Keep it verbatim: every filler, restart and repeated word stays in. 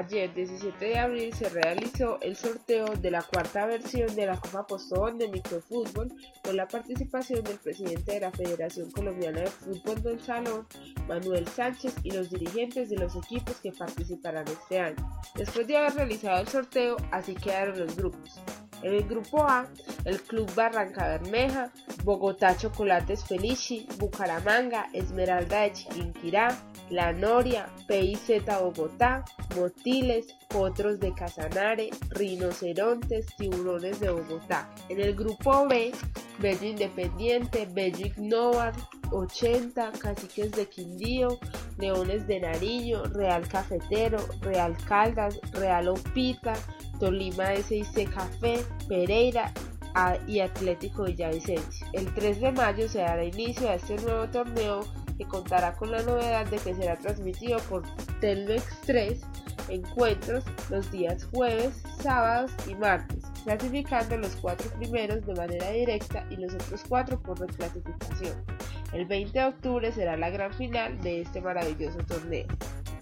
Ayer, diecisiete de abril, se realizó el sorteo de la cuarta versión de la Copa Postobón de Microfútbol con la participación del presidente de la Federación Colombiana de Fútbol del Salón, Manuel Sánchez, y los dirigentes de los equipos que participarán este año. Después de haber realizado el sorteo, así quedaron los grupos. En el grupo A, el Club Barranca Bermeja, Bogotá Chocolates Felici, Bucaramanga, Esmeralda de Chiquinquirá, La Noria, P I Z Bogotá, Motiles, Potros de Casanare, Rinocerontes, Tiburones de Bogotá. En el grupo B, Bello Independiente, Bello Ignovar, ochenta, Caciques de Quindío, Leones de Nariño, Real Cafetero, Real Caldas, Real Opita, Tolima S I C Café, Pereira y Atlético Villavicencio. El tres de mayo se dará inicio a este nuevo torneo que contará con la novedad de que será transmitido por Telmex tres encuentros los días jueves, sábados y martes, clasificando los cuatro primeros de manera directa y los otros cuatro por reclasificación. El veinte de octubre será la gran final de este maravilloso torneo.